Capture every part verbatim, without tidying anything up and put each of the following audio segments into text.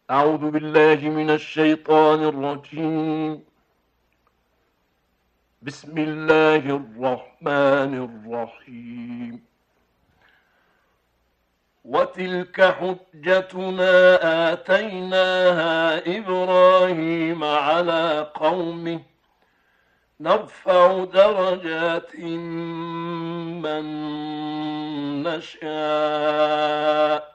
أعوذ بالله من الشيطان الرجيم. بسم الله الرحمن الرحيم. وتلك حجتنا آتيناها إبراهيم على قومه نرفع درجات من نشاء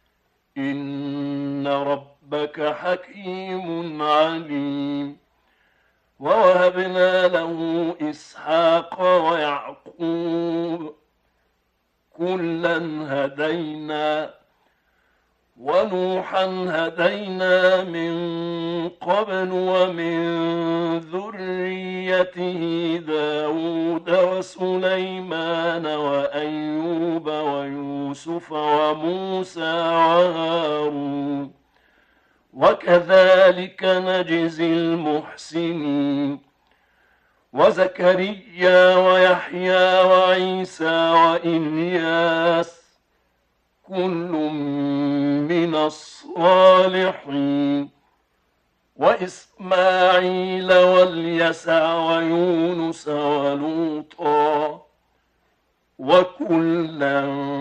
إن ربك حكيم عليم. ووهبنا له إسحاق ويعقوب كلا هدينا ونوحا هدينا من قبل ومن ذريته داود وسليمان وأيوب ويوسف وموسى وهارون وكذلك نجزي المحسنين. وزكريا ويحيى وعيسى وإلياس كل من الصالحين وإسماعيل واليسع ويونس ولوطا وكلا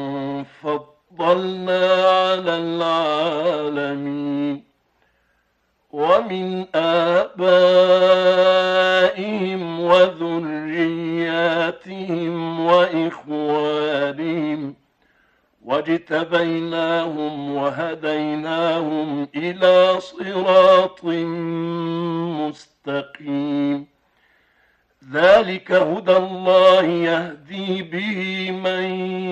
فضلنا على العالمين. ومن آبائهم وذرياتهم وإخوانهم واجتبيناهم وهديناهم إلى صراط مستقيم. ذلك هدى الله يهدي به من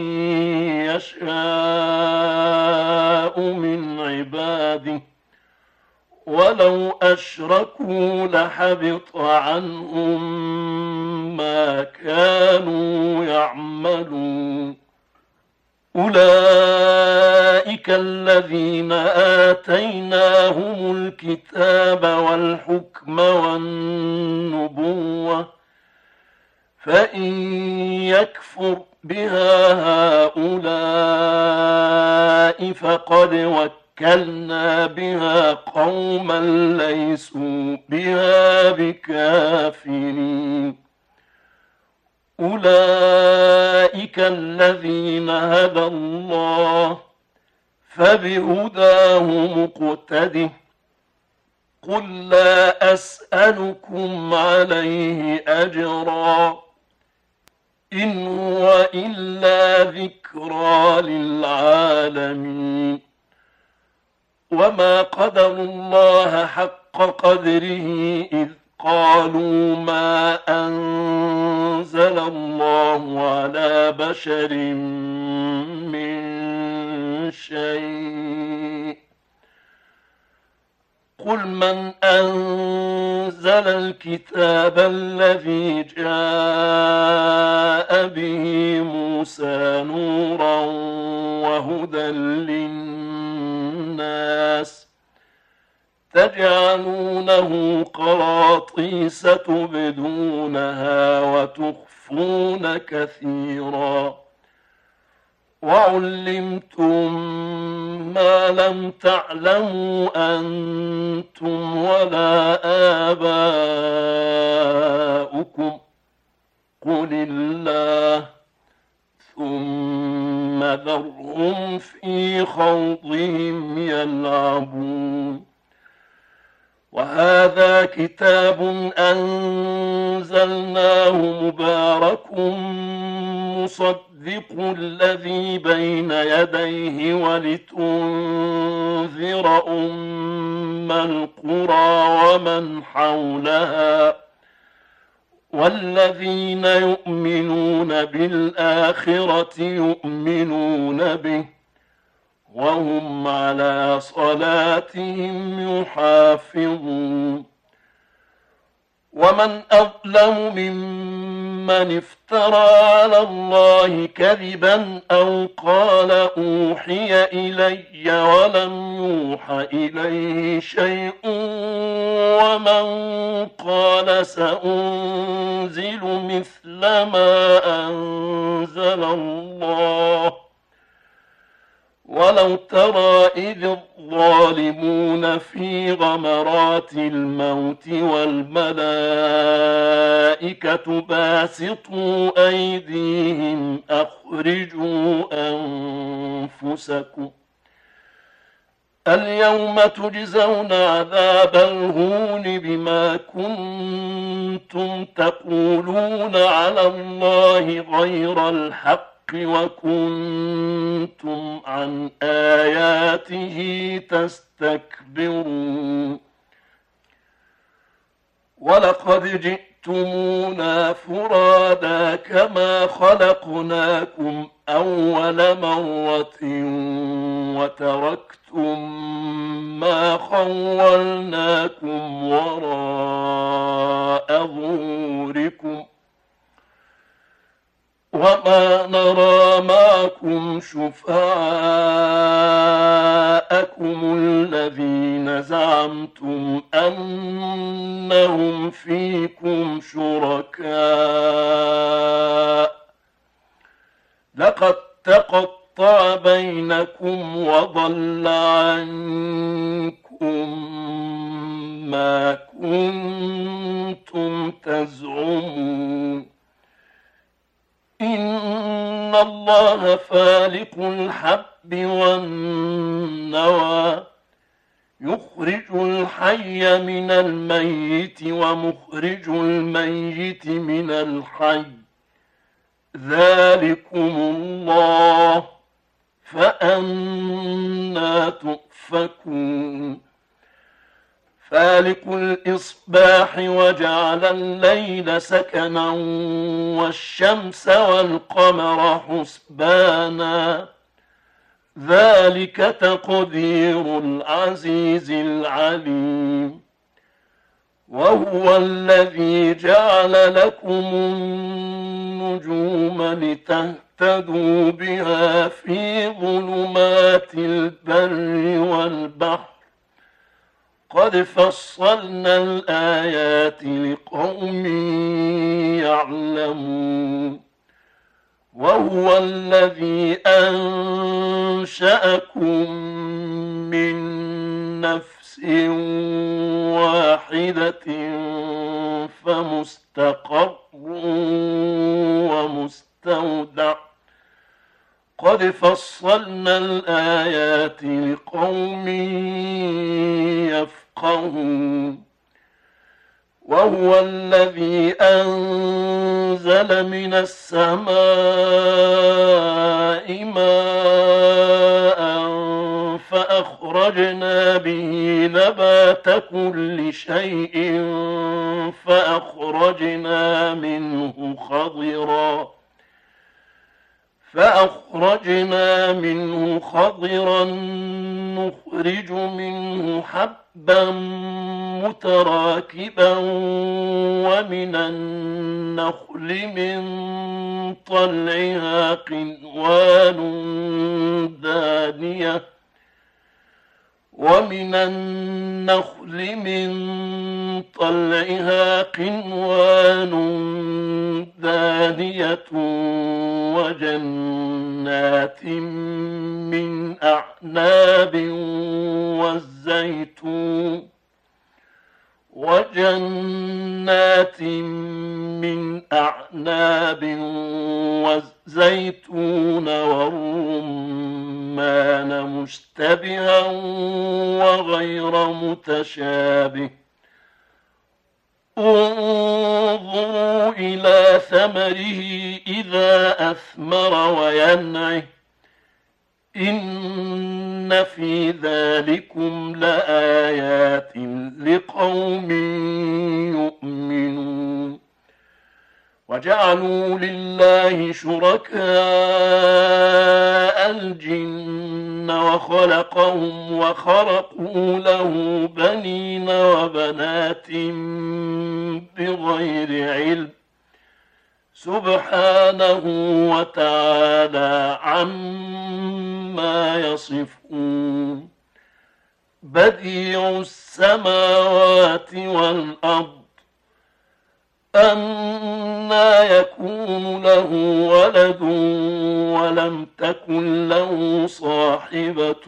يشاء من عباده ولو أشركوا لحبط عنهم ما كانوا يعملون. أولئك الذين آتيناهم الكتاب والحكم والنبوة فإن يكفر بها هؤلاء فقد وكلنا بها قوما ليسوا بها بكافرين. أولئك الذين هدى الله فبهداه مقتده. قل لا أسألكم عليه أجرا إن هو إلا ذكرى للعالمين. وما قدر الله حق قدره إذ قالوا ما أنزل الله على بشر من شيء. قل من أنزل الكتاب الذي جاء به موسى نورا وهدى للناس تجعلونه قراطيس تبدونها وتخفون كثيرا وعلمتم ما لم تعلموا أنتم ولا آباؤكم قل الله ثم ذرهم في خوضهم يلعبون. وهذا كتاب أنزلناه مبارك مصدق الذي بين يديه ولتنذر أم القرى ومن حولها والذين يؤمنون بالآخرة يؤمنون به وهم على صلاتهم يحافظون. ومن أظلم ممن افترى على الله كذبا أو قال أوحي إلي ولم يوح إليه شيء ومن قال سأنزل مثل ما أنزل الله ولو ترى إذ الظالمون في غمرات الموت والملائكة باسطوا أيديهم أخرجوا أنفسكم اليوم تجزون عذاب الهون بما كنتم تقولون على الله غير الحق وكنتم عن آياته تستكبرون ولقد جئتمونا فرادا كما خلقناكم أول مرة وتركتم ما خولناكم وراء ظهوركم وما نرى معكم شفعاءكم الذين زعمتم أنهم فيكم شركاء لقد تقطع بينكم وضل عنكم ما كنتم تزعمون إن الله فالق الحب والنوى يخرج الحي من الميت ومخرج الميت من الحي ذلكم الله فأنى تؤفكون فالق الإصباح وجعل الليل سكنا والشمس والقمر حسبانا ذلك تقدير العزيز العليم وهو الذي جعل لكم النجوم لتهتدوا بها في ظلمات البر والبحر قد فصلنا الآيات لقوم يعلمون وهو الذي أنشأكم من نفس واحدة فمستقر ومستودع قد فصلنا الآيات لقوم يفقهون وهو الذي أنزل من السماء ماء فأخرجنا به نبات كل شيء فأخرجنا منه خضرا فأخرجنا منه خضرا نخرج منه حبا متراكبا ومن النخل من طلعها قنوان دانية ومن النخل من طلعها قنوان دانية وجنات من أعناب والزيتون وجنات من أعناب والزيتون والرمان مشتبها وغير متشابه انظروا إلى ثمره إذا أثمر وينعه إن في ذلكم لآيات لقوم يؤمنون وجعلوا لله شركاء الجن وخلقهم وخرقوا له بنين وبنات بغير علم سبحانه وتعالى عما يصفون بديع السماوات والأرض أنى يكون له ولد ولم تكن له صاحبة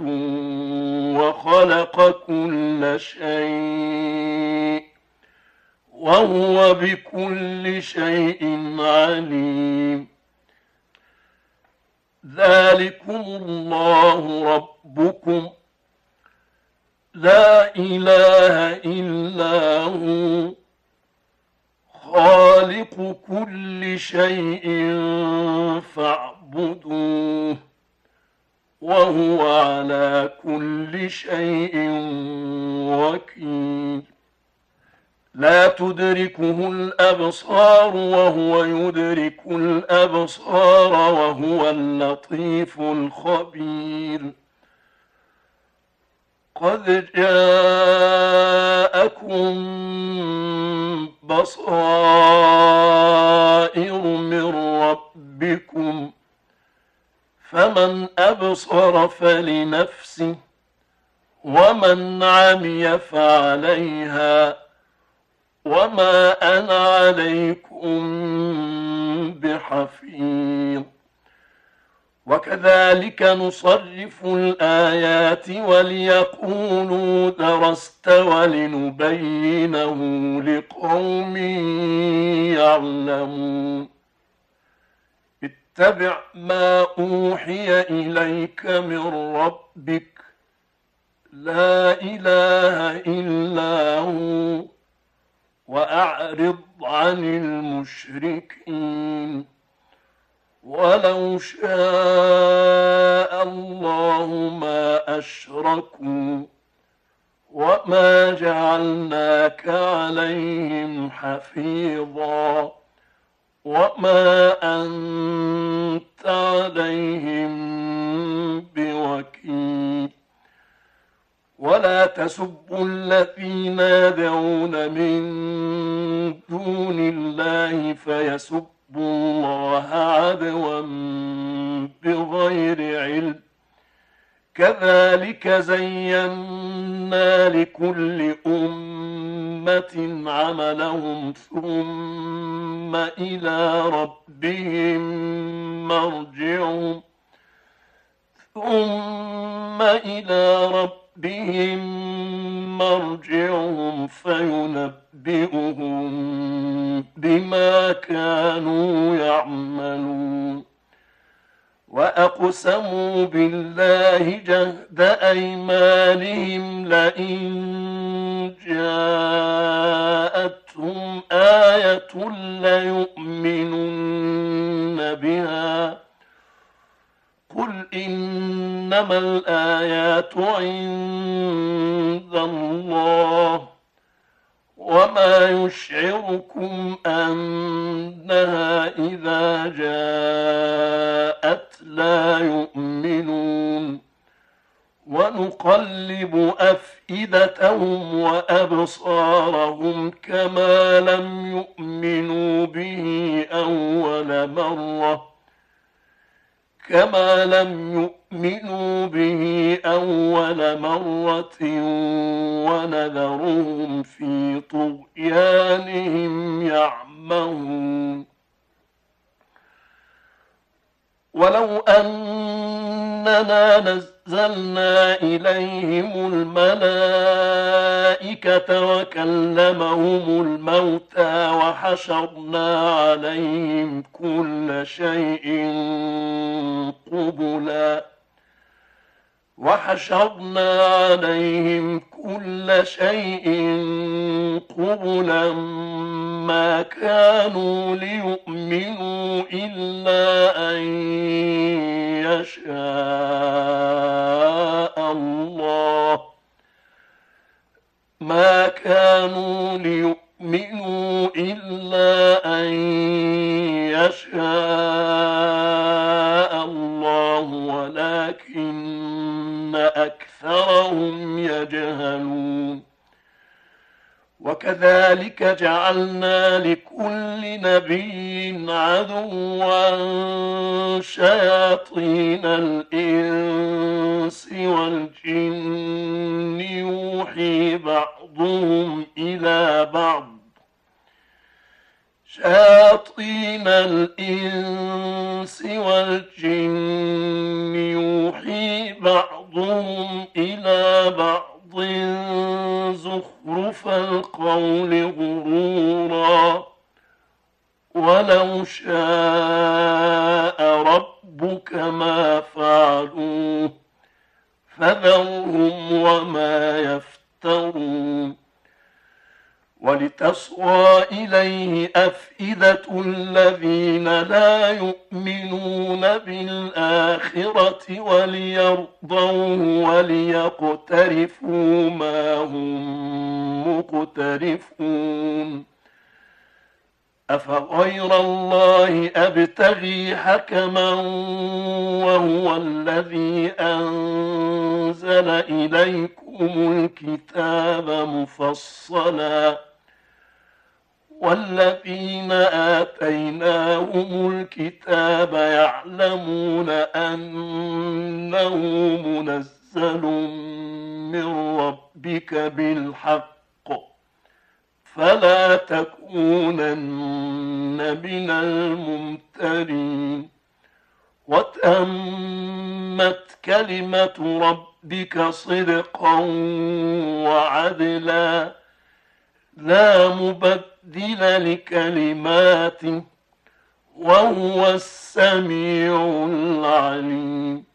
وخلق كل شيء وهو بكل شيء عليم. ذلكم الله ربكم لا إله إلا هو خالق كل شيء فاعبدوه وهو على كل شيء وكيل. لا تدركه الأبصار وهو يدرك الأبصار وهو اللطيف الخبير. قد جاءكم بصائر من ربكم فمن أبصر فلنفسه ومن عمي فعليها وما أنا عليكم بحفيظ. وكذلك نصرف الآيات وليقولوا درست ولنبينه لقوم يعلمون. اتبع ما أوحي إليك من ربك لا إله إلا هو وأعرض عن المشركين. ولو شاء الله ما أشركوا وما جعلناك عليهم حفيظا وما أنت عليهم بوكيل. ولا تسبوا الذين يدعون من دون الله فيسبوا الله عدوا بغير علم. كذلك زينا لكل أمة عملهم ثم إلى ربهم مرجعهم ثم إلى ربهم بهم مرجعهم فينبئهم بما كانوا يعملون. وأقسموا بالله جهد أيمانهم لئن جاءتهم آية ليؤمنن بها قل إنما الآيات عند الله وما يشعركم أنها إذا جاءت لا يؤمنون. ونقلب أفئدتهم وأبصارهم كما لم يؤمنوا به أول مرة كما لم يؤمنوا به أول مرة ونذرهم في طغيانهم يعمهون. ولو أننا نزلنا إليهم الملائكة وكلمهم الموتى وحشرنا عليهم كل شيء قبلا وحشرنا عليهم كل شيء قبلا ما كانوا ليؤمنوا إلا أن يشاء الله ما كانوا ليؤمنوا إلا أن يشاء الله ولكن أكثرهم يجهلون. وكذلك جعلنا لكل نبي عدوا شياطين الإنس والجن يوحي بعضهم إلى بعض شياطين الإنس والجن يوحي بعضهم إلى بعض زخرف القول غرورا ولو شاء ربك ما فعلوه فذرهم وما يفترون ولتصغى إليه أفئدة الذين لا يؤمنون بالآخرة وليرضوه وليقترفوا ما هم مقترفون أفغير الله أبتغي حكما وهو الذي أنزل إليكم الكتاب مفصلا والذين آتيناهم الكتاب يعلمون أنه منزل من ربك بالحق فلا تكونن من الممترين وتمت كلمة ربك صدقا وعدلا لا مبدل لكلماته وهو السميع العليم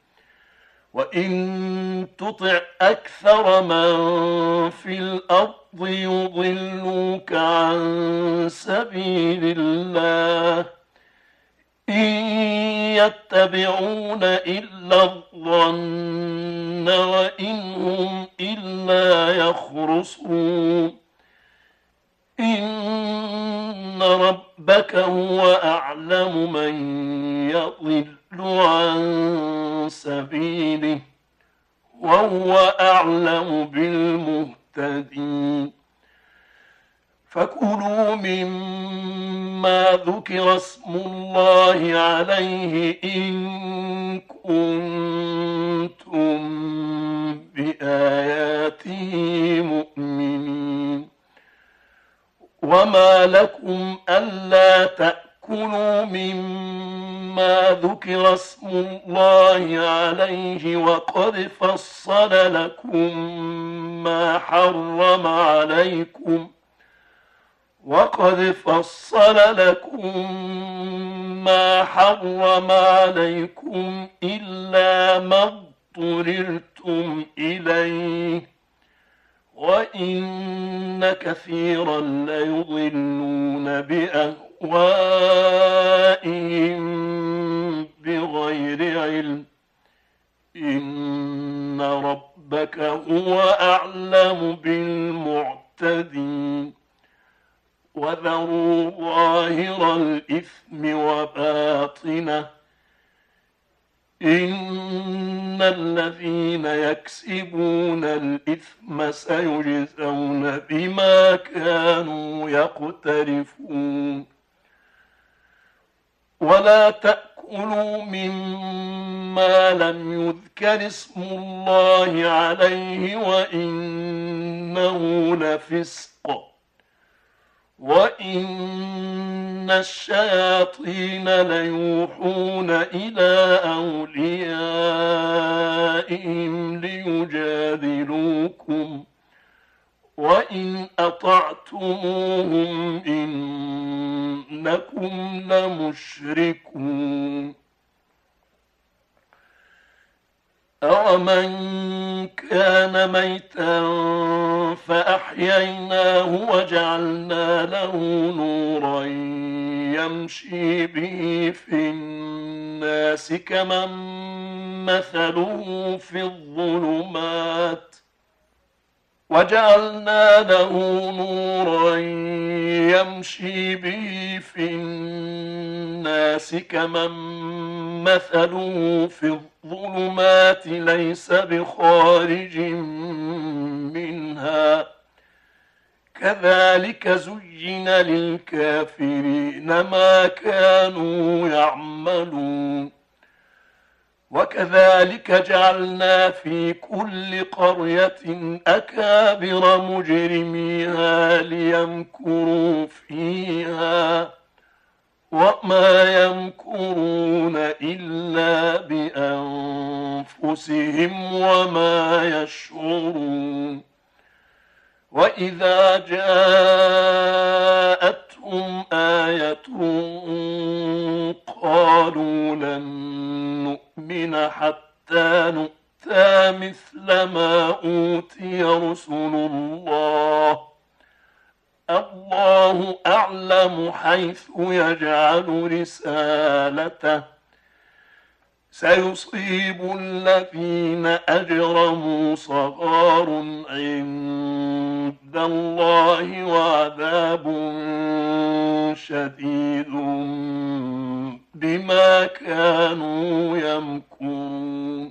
وإن تطع أكثر من في الأرض يضلوك عن سبيل الله إن يتبعون إلا الظن وإن هم إلا يخرصون إن ربك هو أعلم من يضل عن سبيله وهو أعلم بالمهتدين فكلوا مما ذكر اسم الله عليه إن كنتم بآياته مؤمنين وما لكم ألا تأكلوا مما ذكر اسم الله عليه وقد فصل لكم ما حرم عليكم وقد فصل لكم ما حرم عليكم إلا ما اضطررتم إليه وإن كثيرا ليضلون بأهوائهم بغير علم إن ربك هو أعلم بالمعتدين وذروا ظاهر الإثم وباطنه إن الذين يكسبون الإثم سيجزون بما كانوا يقترفون ولا تأكلوا مما لم يذكر اسم الله عليه وإنه لفسق وإن الشياطين ليوحون إلى أوليائهم ليجادلوكم وإن أطعتموهم إنكم لمشركون أَوَمَنْ كَانَ مَيْتًا فَأَحْيَيْنَاهُ وَجَعَلْنَا لَهُ نُورًا يَمْشِي بِهِ فِي النَّاسِ كَمَنْ مَثَلُهُ في الظُّلُمَاتِ وَجَعَلْنَا لَهُ نُورًا يَمْشِي بِهِ فِي النَّاسِ كَمَنْ مَثَلُهُ في الظُّلُمَاتِ لَيْسَ بِخَارِجٍ مِنْهَا كَذَلِكَ زُيِّنَ لِلْكَافِرِينَ مَا كَانُوا يَعْمَلُونَ وَكَذَلِكَ جَعَلْنَا فِي كُلِّ قَرْيَةٍ أَكَابِرَ مُجْرِمِيهَا لِيَمْكُرُوا فِيهَا وما يمكرون إلا بأنفسهم وما يشعرون. وإذا جاءتهم آية قالوا لن نؤمن حتى نؤتى مثل ما أوتي رسل الله الله أعلم حيث يجعل رسالته سيصيب الذين أجرموا صغار عند الله وعذاب شديد بما كانوا يمكرون.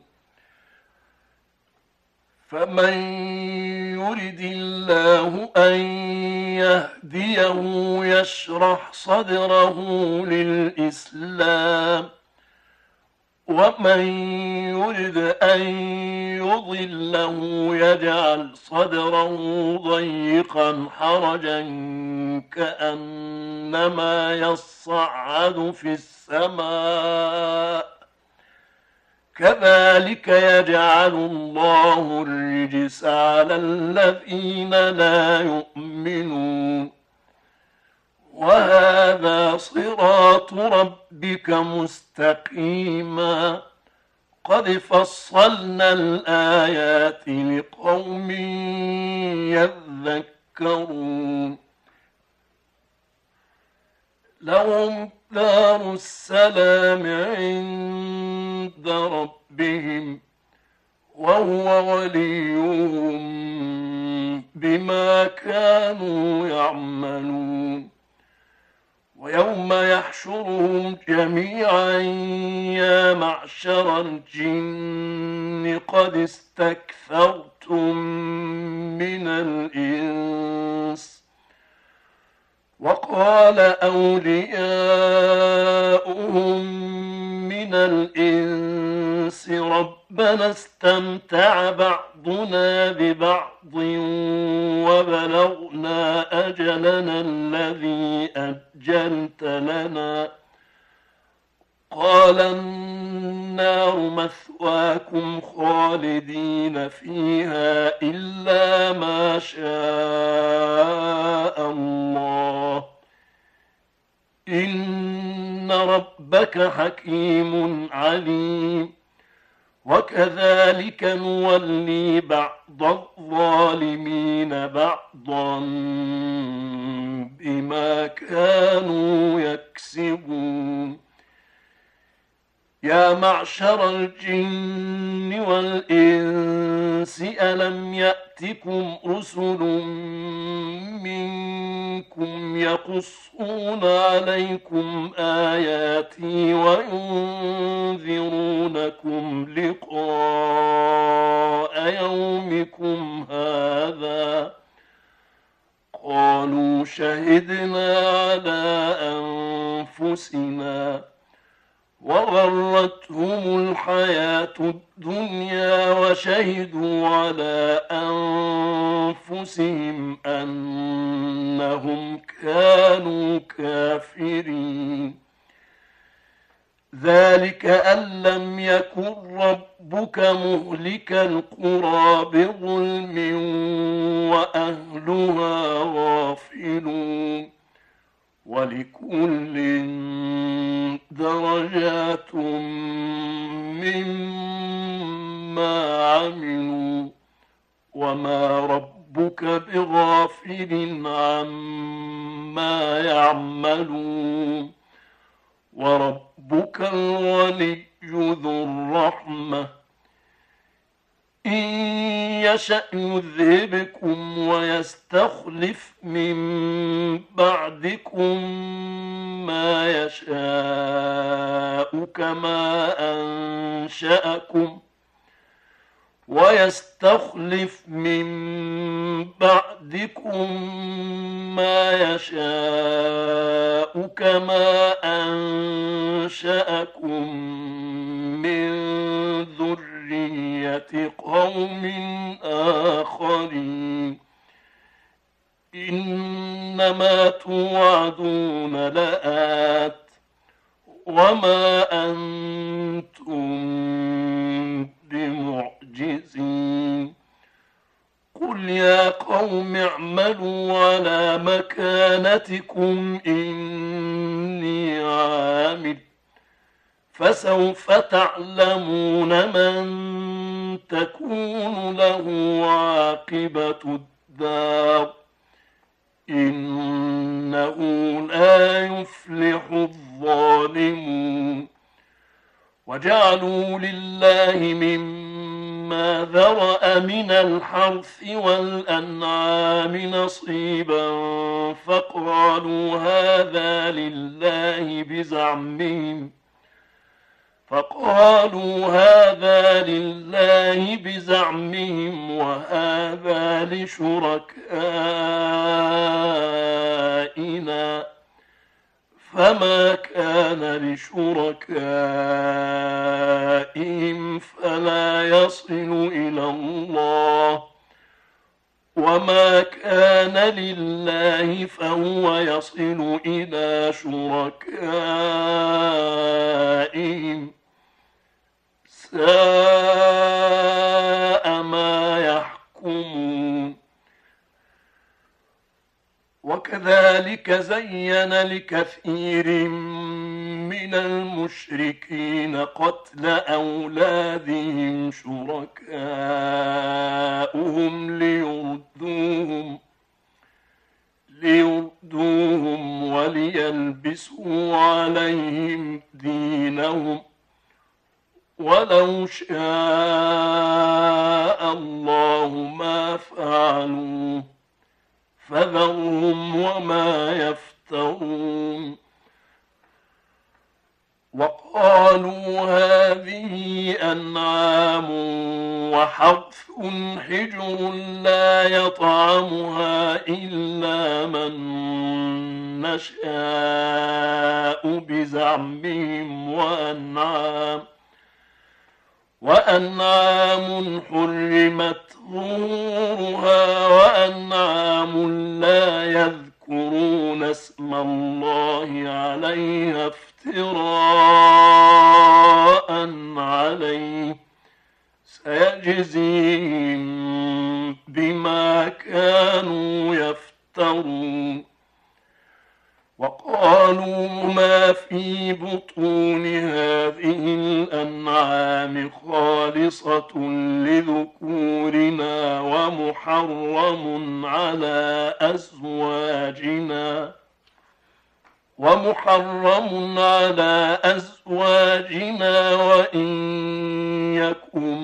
فمن يرد الله أن يهديه يشرح صدره للإسلام ومن يرد أن يضله يجعل صدره ضيقا حرجا كأنما يصعد في السماء كذلك يجعل الله الرجس على الذين لا يؤمنون. وهذا صراط ربك مستقيما قد فصلنا الآيات لقوم يذكرون. لهم دار السلام عند ربهم وهو وليهم بما كانوا يعملون. ويوم يحشرهم جميعا يا معشر الجن قد استكثرتم من الإنس وقال أولياؤهم من الإنس ربنا استمتع بعضنا ببعض وبلغنا أجلنا الذي أجلت لنا قال النار مثواكم خالدين فيها إلا ما شاء الله إن ربك حكيم عليم. وكذلك نولي بعض الظالمين بعضا بما كانوا يكسبون. يا معشر الجن والإنس ألم يأتكم رسل منكم يقصون عليكم آياتي وينذرونكم لقاء يومكم هذا قالوا شهدنا على أنفسنا وغرتهم الحياة الدنيا وشهدوا على أنفسهم أنهم كانوا كافرين. ذلك أن لم يكن ربك مهلك القرى بظلم وأهلها غافلون ولكل درجات مما عملوا وما ربك بغافل عما يعملون. وربك الغني ذو الرحمة إن يشأ يذهبكم ويستخلف من بعدكم ما يشاء كما أنشأكم ويستخلف من بعدكم ما يشاء كما أنشأكم من ذرية قوم آخرين. إنما توعدون لآت وما أنتم بمعجزين قل يا قوم اعملوا على مكانتكم إني عامل فسوف تعلمون من تكون له عاقبة الدار إنه لا يفلح الظالمون وجعلوا لله مما ذرأ من الحرث والأنعام نصيبا فقالوا هذا لله بزعمهم فقالوا هذا لله بزعمهم وهذا لشركائنا فما كان لشركائهم فلا يصل إلى الله وما كان لله فهو يصل إلى شركائهم ساء ما يحكمون وكذلك زين لكثير من المشركين قتل أولادهم شركاؤهم ليردوهم ليردوهم وليلبسوا عليهم دينهم ولو شاء الله ما فعلوه فذرهم وما يفترون وقالوا هذه أنعام وحرث حجر لا يطعمها إلا من نشاء بزعمهم وأنعام وأنعام حرمت ظهورها وأنعام لا يذكرون اسم الله عليها افتراء عليه سيجزيهم بما كانوا يفترون وقالوا ما في بطون هذه الأنعام خالصة لذكورنا ومحرم على أزواجنا ومحرم على أزواجنا وإن يكن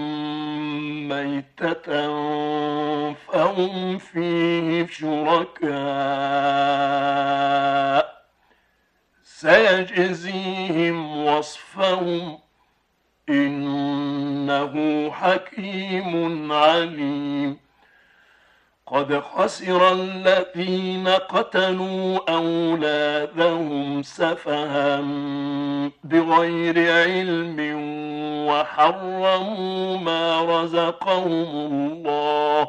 ميتة فهم فيه شركاء سيجزيهم وصفهم إنه حكيم عليم قد خسر الذين قتلوا أولادهم سفها بغير علم وحرموا ما رزقهم الله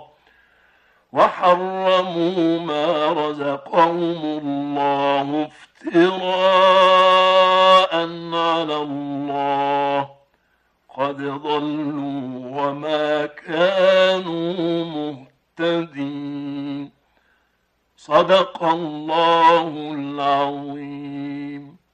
وحرموا ما رزقهم الله افتراء على الله قد ضلوا وما كانوا مهتدين صدق الله العظيم.